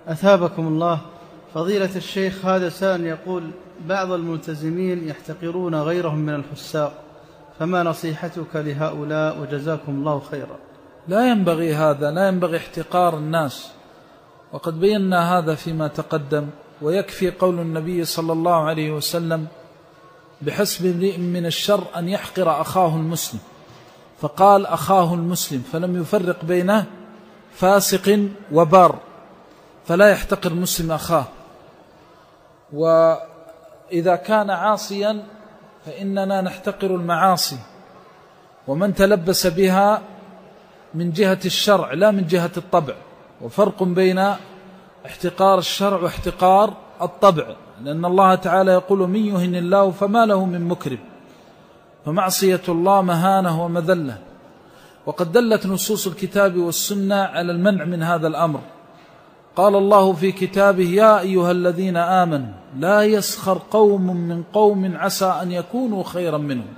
أثابكم الله. فضيلة الشيخ، هذا سائل يقول: بعض الملتزمين يحتقرون غيرهم من الفساق، فما نصيحتك لهؤلاء؟ وجزاكم الله خيرا. لا ينبغي هذا، لا ينبغي احتقار الناس، وقد بينا هذا فيما تقدم. ويكفي قول النبي صلى الله عليه وسلم: بحسب امرئ من الشر أن يحقر أخاه المسلم، فقال أخاه المسلم، فلم يفرق بين فاسق وبار، فلا يحتقر المسلم أخاه. وإذا كان عاصيا فإننا نحتقر المعاصي ومن تلبس بها من جهة الشرع لا من جهة الطبع، وفرق بين احتقار الشرع واحتقار الطبع، لأن الله تعالى يقول: من يهن الله فما له من مكرم، فمعصية الله مهانة ومذلة. وقد دلت نصوص الكتاب والسنة على المنع من هذا الأمر. قال الله في كتابه: يا أيها الذين آمنوا لا يسخر قوم من قوم عسى أن يكونوا خيرا منهم.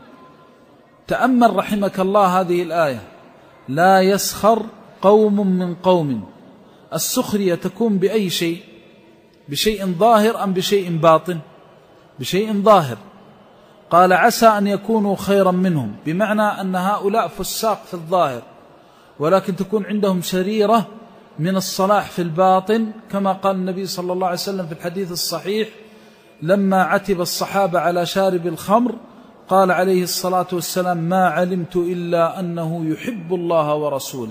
تأمل رحمك الله هذه الآية: لا يسخر قوم من قوم. السخرية تكون بأي شيء؟ بشيء ظاهر أم بشيء باطن؟ بشيء ظاهر. قال: عسى أن يكونوا خيرا منهم، بمعنى أن هؤلاء فساق في الظاهر، ولكن تكون عندهم شريرة من الصلاح في الباطن، كما قال النبي صلى الله عليه وسلم في الحديث الصحيح لما عتب الصحابة على شارب الخمر، قال عليه الصلاة والسلام: ما علمت إلا أنه يحب الله ورسوله.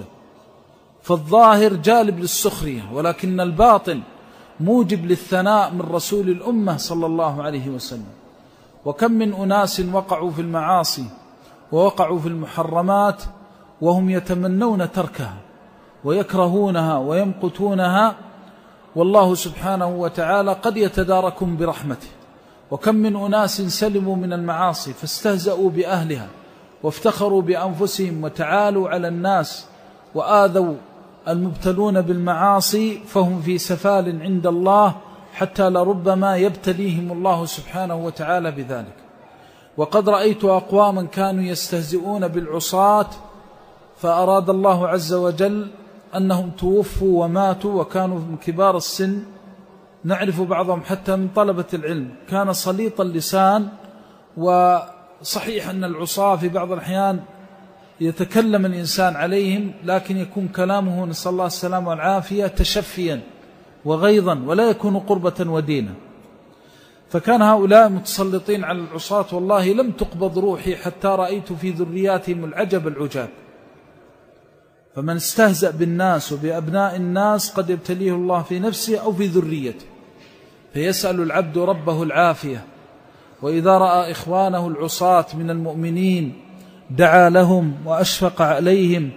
فالظاهر جالب للسخرية، ولكن الباطن موجب للثناء من رسول الأمة صلى الله عليه وسلم. وكم من أناس وقعوا في المعاصي ووقعوا في المحرمات وهم يتمنون تركها ويكرهونها ويمقتونها، والله سبحانه وتعالى قد يتداركهم برحمته. وكم من أناس سلموا من المعاصي فاستهزأوا بأهلها وافتخروا بأنفسهم وتعالوا على الناس وآذوا المبتلون بالمعاصي، فهم في سفال عند الله، حتى لربما يبتليهم الله سبحانه وتعالى بذلك. وقد رأيت أقواما كانوا يستهزئون بالعصاة، فأراد الله عز وجل أنهم توفوا وماتوا وكانوا من كبار السن. نعرف بعضهم حتى من طلبة العلم كان صليط اللسان. وصحيح أن العصاة في بعض الأحيان يتكلم الإنسان عليهم، لكن يكون كلامه نسأل الله السلامة والعافية تشفيا وغيظا، ولا يكون قربة ودينا. فكان هؤلاء متسلطين على العصاة، والله لم تقبض روحي حتى رأيت في ذرياتهم العجب العجاب. فمن استهزأ بالناس وبأبناء الناس قد يبتليه الله في نفسه أو في ذريته، فيسأل العبد ربه العافية. وإذا رأى إخوانه العصاة من المؤمنين دعا لهم وأشفق عليهم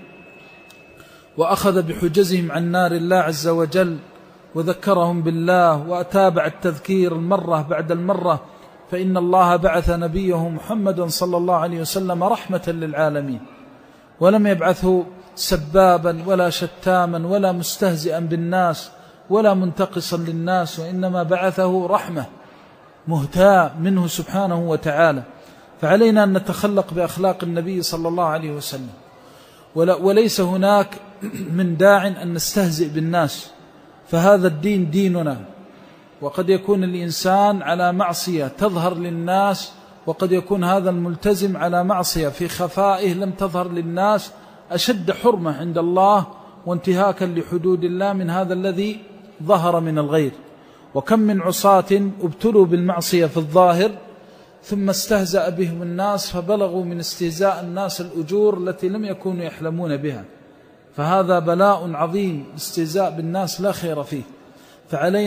وأخذ بحجزهم عن نار الله عز وجل، وذكرهم بالله وأتابع التذكير المرة بعد المرة، فإن الله بعث نبيه محمدا صلى الله عليه وسلم رحمة للعالمين، ولم يبعثه سبابا ولا شتاما ولا مستهزئا بالناس ولا منتقصا للناس، وإنما بعثه رحمة مهتاة منه سبحانه وتعالى. فعلينا أن نتخلق بأخلاق النبي صلى الله عليه وسلم، وليس هناك من داع أن نستهزئ بالناس، فهذا الدين ديننا. وقد يكون الإنسان على معصية تظهر للناس، وقد يكون هذا الملتزم على معصية في خفائه لم تظهر للناس، أشد حرمة عند الله وانتهاكا لحدود الله من هذا الذي ظهر من الغير. وكم من عصاة ابتلوا بالمعصية في الظاهر ثم استهزأ بهم الناس فبلغوا من استهزاء الناس الأجور التي لم يكونوا يحلمون بها، فهذا بلاء عظيم. استهزاء بالناس لا خير فيه. فعلينا